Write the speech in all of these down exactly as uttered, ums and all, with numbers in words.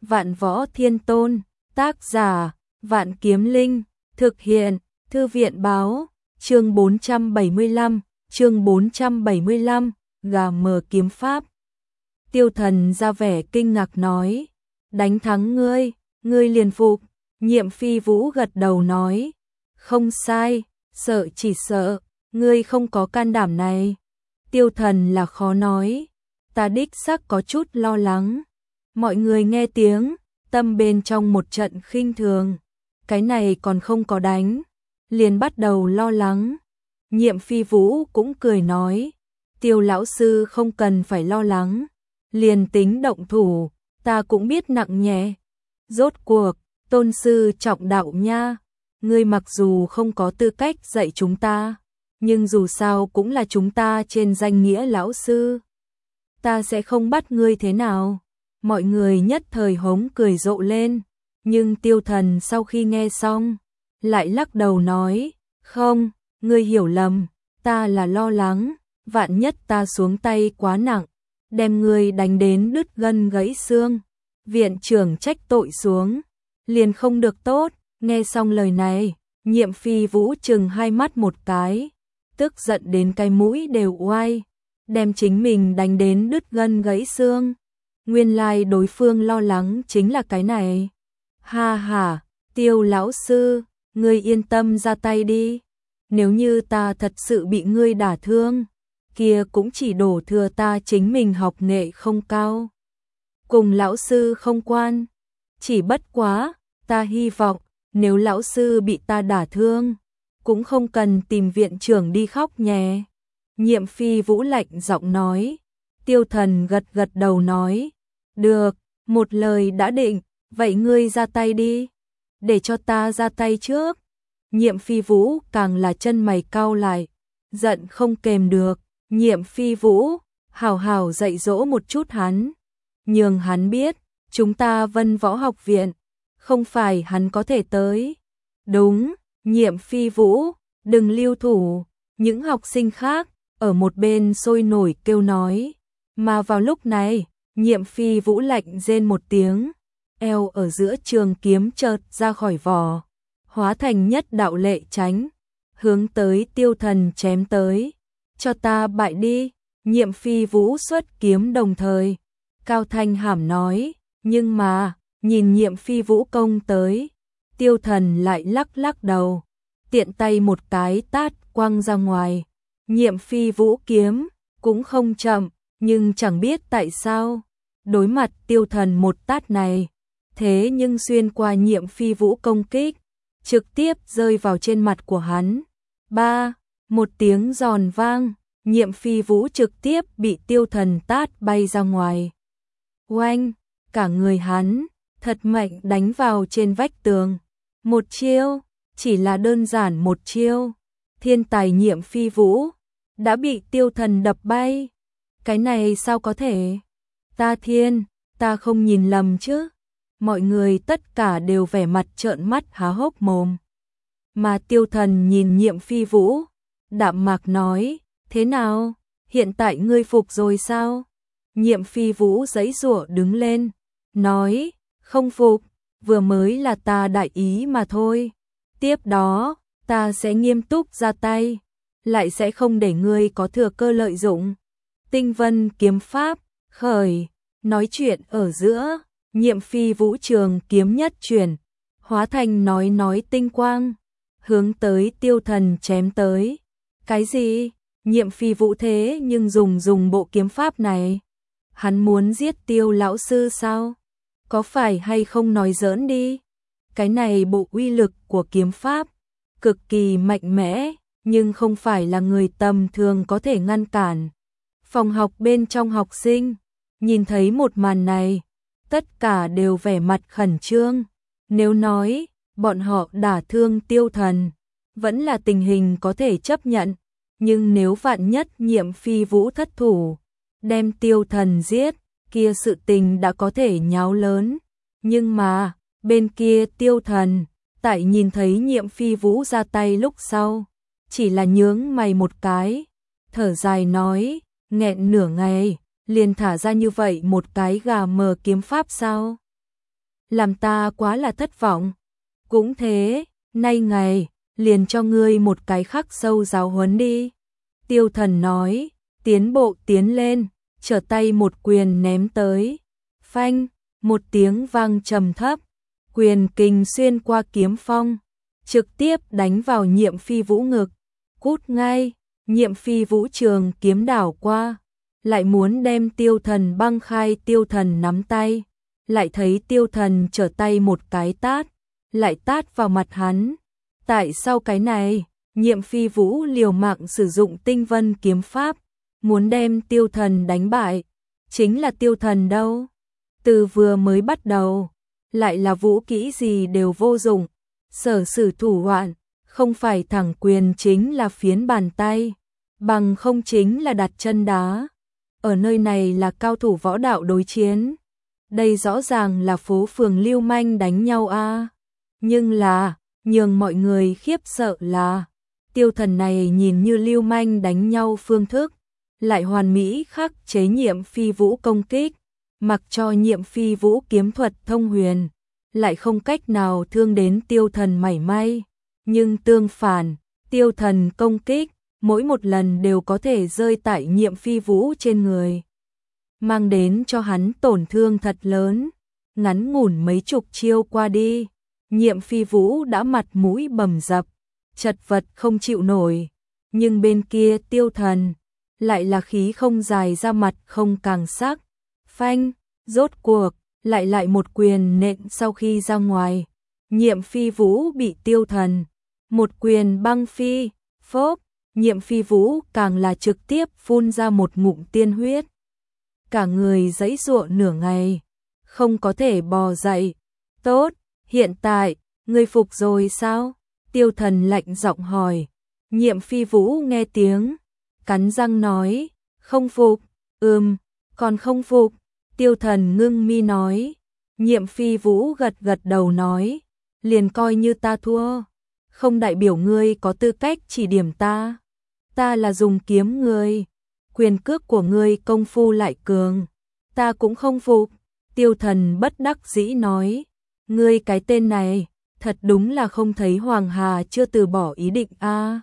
Vạn Võ Thiên Tôn, tác giả, Vạn Kiếm Linh, thực hiện, Thư viện báo, chương bốn trăm bảy mươi lăm, chương bốn trăm bảy mươi lăm, gà mờ kiếm pháp. Tiêu Thần ra vẻ kinh ngạc nói, đánh thắng ngươi, ngươi liền phục. Nhiệm Phi Vũ gật đầu nói, không sai, sợ chỉ sợ, ngươi không có can đảm này. Tiêu Thần là khó nói, ta đích xác có chút lo lắng. Mọi người nghe tiếng, tâm bên trong một trận khinh thường, cái này còn không có đánh, liền bắt đầu lo lắng. Nhiệm Phi Vũ cũng cười nói, Tiêu lão sư không cần phải lo lắng, liền tính động thủ, ta cũng biết nặng nhẹ. Rốt cuộc, tôn sư trọng đạo nha, ngươi mặc dù không có tư cách dạy chúng ta, nhưng dù sao cũng là chúng ta trên danh nghĩa lão sư. Ta sẽ không bắt ngươi thế nào. Mọi người nhất thời hống cười rộ lên, nhưng Tiêu Thần sau khi nghe xong, lại lắc đầu nói, không, ngươi hiểu lầm, ta là lo lắng, vạn nhất ta xuống tay quá nặng, đem ngươi đánh đến đứt gân gãy xương, viện trưởng trách tội xuống, liền không được tốt. Nghe xong lời này, Nhiệm Phi Vũ chừng hai mắt một cái, tức giận đến cái mũi đều oai, đem chính mình đánh đến đứt gân gãy xương. Nguyên lai like đối phương lo lắng chính là cái này. Ha ha, Tiêu lão sư, ngươi yên tâm ra tay đi. Nếu như ta thật sự bị ngươi đả thương, kia cũng chỉ đổ thừa ta chính mình học nghệ không cao. Cùng lão sư không quan, chỉ bất quá, ta hy vọng, nếu lão sư bị ta đả thương, cũng không cần tìm viện trưởng đi khóc nhé. Nhiệm Phi Vũ lạnh giọng nói. Tiêu Thần gật gật đầu nói, được, một lời đã định, vậy ngươi ra tay đi, để cho ta ra tay trước. Nhiệm Phi Vũ càng là chân mày cau lại, giận không kềm được. Nhiệm Phi Vũ, hảo hảo dạy dỗ một chút hắn, nhường hắn biết, chúng ta Vân Võ Học Viện, không phải hắn có thể tới. Đúng, Nhiệm Phi Vũ, đừng lưu thủ. Những học sinh khác, ở một bên sôi nổi kêu nói. Mà vào lúc này, Nhiệm Phi Vũ lạnh rên một tiếng, eo ở giữa trường kiếm chợt ra khỏi vỏ, hóa thành nhất đạo lệ tránh, hướng tới Tiêu Thần chém tới. Cho ta bại đi. Nhiệm Phi Vũ xuất kiếm đồng thời, cao thanh hàm nói, nhưng mà, nhìn Nhiệm Phi Vũ công tới, Tiêu Thần lại lắc lắc đầu, tiện tay một cái tát quăng ra ngoài. Nhiệm Phi Vũ kiếm cũng không chậm, nhưng chẳng biết tại sao, đối mặt Tiêu Thần một tát này, thế nhưng xuyên qua Nhiệm Phi Vũ công kích, trực tiếp rơi vào trên mặt của hắn. Ba, một tiếng giòn vang, Nhiệm Phi Vũ trực tiếp bị Tiêu Thần tát bay ra ngoài. Oanh, cả người hắn thật mạnh đánh vào trên vách tường. Một chiêu, chỉ là đơn giản một chiêu, thiên tài Nhiệm Phi Vũ đã bị Tiêu Thần đập bay. Cái này sao có thể? Ta thiên, ta không nhìn lầm chứ? Mọi người tất cả đều vẻ mặt trợn mắt há hốc mồm. Mà Tiêu Thần nhìn Nhiệm Phi Vũ, đạm mạc nói, thế nào? Hiện tại ngươi phục rồi sao? Nhiệm Phi Vũ giãy giụa đứng lên, nói, không phục, vừa mới là ta đại ý mà thôi. Tiếp đó, ta sẽ nghiêm túc ra tay, lại sẽ không để ngươi có thừa cơ lợi dụng. Tinh Vân kiếm pháp, khởi. Nói chuyện ở giữa, Nhiệm Phi Vũ trường kiếm nhất chuyển, hóa thành nói nói tinh quang, hướng tới Tiêu Thần chém tới. Cái gì? Nhiệm Phi Vũ thế nhưng dùng dùng bộ kiếm pháp này, hắn muốn giết Tiêu lão sư sao? Có phải hay không nói giỡn đi? Cái này bộ uy lực của kiếm pháp cực kỳ mạnh mẽ, nhưng không phải là người tầm thường có thể ngăn cản. Phòng học bên trong học sinh nhìn thấy một màn này, tất cả đều vẻ mặt khẩn trương. Nếu nói bọn họ đả thương Tiêu Thần, vẫn là tình hình có thể chấp nhận, nhưng nếu vạn nhất Nhiệm Phi Vũ thất thủ, đem Tiêu Thần giết, kia sự tình đã có thể nháo lớn. Nhưng mà, bên kia Tiêu Thần, tại nhìn thấy Nhiệm Phi Vũ ra tay lúc sau, chỉ là nhướng mày một cái, thở dài nói, nghẹn nửa ngày, liền thả ra như vậy một cái gà mờ kiếm pháp sao? làm ta quá là thất vọng. Cũng thế, nay ngày, liền cho ngươi một cái khắc sâu giáo huấn đi. Tiêu Thần nói, tiến bộ tiến lên, trở tay một quyền ném tới. Phanh, một tiếng vang trầm thấp, quyền kình xuyên qua kiếm phong, trực tiếp đánh vào Nhiệm Phi Vũ ngực. Cút ngay, Nhiệm Phi Vũ trường kiếm đảo qua, lại muốn đem Tiêu Thần băng khai. Tiêu Thần nắm tay, lại thấy Tiêu Thần trở tay một cái tát, lại tát vào mặt hắn. Tại sao cái này? Nhiệm Phi Vũ liều mạng sử dụng tinh vân kiếm pháp, muốn đem Tiêu Thần đánh bại. Chính là Tiêu Thần đâu? Từ vừa mới bắt đầu, lại là vũ kỹ gì đều vô dụng. Sở sử thủ hoạn, không phải thẳng quyền chính là phiến bàn tay, bằng không chính là đặt chân đá. Ở nơi này là cao thủ võ đạo đối chiến. Đây rõ ràng là phố phường lưu manh đánh nhau a. À. Nhưng là, nhường mọi người khiếp sợ là, Tiêu Thần này nhìn như lưu manh đánh nhau phương thức, lại hoàn mỹ khắc chế Nhiệm Phi Vũ công kích, mặc cho Nhiệm Phi Vũ kiếm thuật thông huyền, lại không cách nào thương đến Tiêu Thần mảy may. Nhưng tương phản, Tiêu Thần công kích, mỗi một lần đều có thể rơi tại Nhiệm Phi Vũ trên người, mang đến cho hắn tổn thương thật lớn. Ngắn ngủn mấy chục chiêu qua đi, Nhiệm Phi Vũ đã mặt mũi bầm dập, chật vật không chịu nổi. Nhưng bên kia Tiêu Thần, lại là khí không dài ra mặt không càng sắc. Phanh, rốt cuộc, lại lại một quyền nện sau khi ra ngoài. Nhiệm Phi Vũ bị Tiêu Thần một quyền băng phi, phốp. Nhiệm Phi Vũ càng là trực tiếp phun ra một ngụm tiên huyết. Cả người giãy giụa nửa ngày, không có thể bò dậy. Tốt, hiện tại, ngươi phục rồi sao? Tiêu Thần lạnh giọng hỏi. Nhiệm Phi Vũ nghe tiếng, cắn răng nói, không phục. Ừm, còn không phục. Tiêu Thần ngưng mi nói. Nhiệm Phi Vũ gật gật đầu nói, liền coi như ta thua, không đại biểu ngươi có tư cách chỉ điểm ta. Ta là dùng kiếm ngươi, quyền cước của ngươi công phu lại cường, ta cũng không phục. Tiêu Thần bất đắc dĩ nói, ngươi cái tên này, thật đúng là không thấy Hoàng Hà chưa từ bỏ ý định a. À.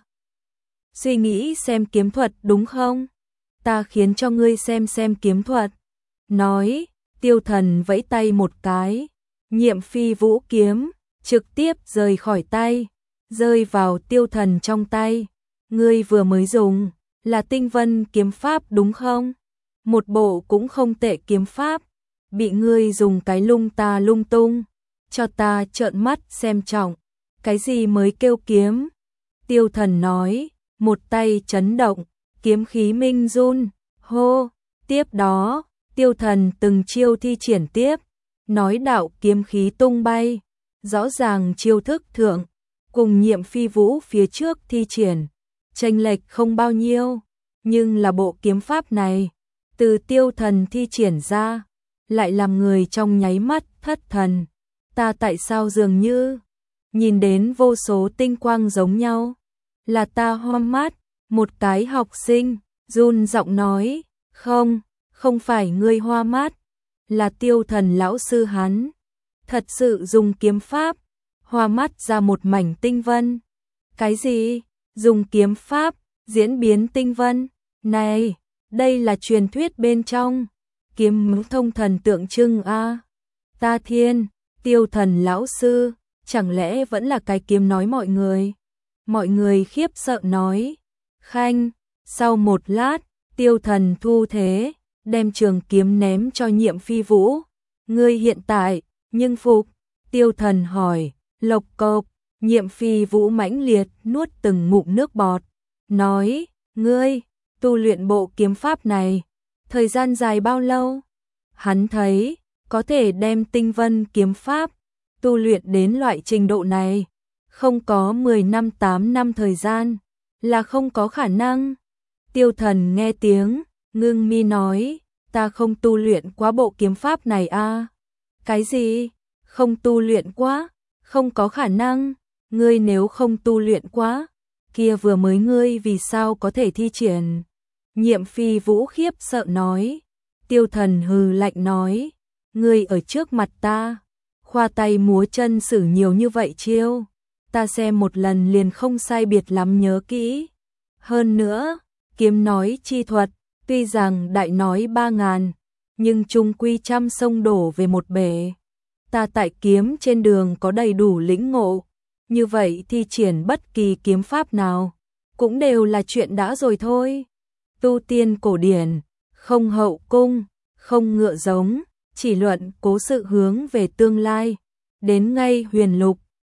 Suy nghĩ xem kiếm thuật đúng không? Ta khiến cho ngươi xem xem kiếm thuật. Nói, Tiêu Thần vẫy tay một cái, Nhiệm Phi Vũ kiếm trực tiếp rời khỏi tay, rơi vào Tiêu Thần trong tay. Ngươi vừa mới dùng là tinh vân kiếm pháp đúng không? Một bộ cũng không tệ kiếm pháp, bị ngươi dùng cái lung ta lung tung, cho ta trợn mắt xem trọng. Cái gì mới kêu kiếm? Tiêu Thần nói, một tay chấn động, kiếm khí minh run, hô. Tiếp đó, Tiêu Thần từng chiêu thi triển tiếp, nói đạo kiếm khí tung bay, rõ ràng chiêu thức thượng, cùng Nhiệm Phi Vũ phía trước thi triển, chênh lệch không bao nhiêu, nhưng là bộ kiếm pháp này, từ Tiêu Thần thi triển ra, lại làm người trong nháy mắt thất thần. Ta tại sao dường như nhìn đến vô số tinh quang giống nhau? Là ta hoa mắt? Một cái học sinh run giọng nói, không, không phải ngươi hoa mắt, là Tiêu Thần lão sư hắn thật sự dùng kiếm pháp hoa mắt ra một mảnh tinh vân. Cái gì? Dùng kiếm pháp diễn biến tinh vân? Này, đây là truyền thuyết bên trong kiếm thông thần tượng trưng a. À. Ta thiên, Tiêu Thần lão sư, chẳng lẽ vẫn là cái kiếm nói mọi người? Mọi người khiếp sợ nói. Khanh, sau một lát, Tiêu Thần thu thế, đem trường kiếm ném cho Nhiệm Phi Vũ. Ngươi hiện tại, nhưng phục? Tiêu Thần hỏi. Lộc cộc, Nhiệm Phi Vũ mãnh liệt nuốt từng ngụm nước bọt, nói, ngươi, tu luyện bộ kiếm pháp này, thời gian dài bao lâu? Hắn thấy, có thể đem tinh vân kiếm pháp, tu luyện đến loại trình độ này, không có mười năm tám năm thời gian, là không có khả năng. Tiêu Thần nghe tiếng, ngưng mi nói, ta không tu luyện quá bộ kiếm pháp này a. À. Cái gì? Không tu luyện quá? Không có khả năng. Ngươi nếu không tu luyện quá, kia vừa mới ngươi vì sao có thể thi triển? Nhiệm Phi Vũ khiếp sợ nói. Tiêu Thần hừ lạnh nói, ngươi ở trước mặt ta, khoa tay múa chân sử nhiều như vậy chiêu, ta xem một lần liền không sai biệt lắm nhớ kỹ. Hơn nữa, kiếm nói chi thuật, tuy rằng đại nói ba ngàn, nhưng chung quy trăm sông đổ về một bể. Ta tại kiếm trên đường có đầy đủ lĩnh ngộ, như vậy thi triển bất kỳ kiếm pháp nào, cũng đều là chuyện đã rồi thôi. Tu tiên cổ điển, không hậu cung, không ngựa giống, chỉ luận cố sự hướng về tương lai. Đến ngay huyền lục,